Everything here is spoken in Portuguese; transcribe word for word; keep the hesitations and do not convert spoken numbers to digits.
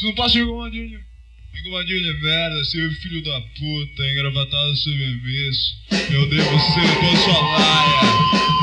Você não passa engomadinho de... engomadinho de merda, seu filho da puta, engravatado submisso. Eu devo ser tua sua laia.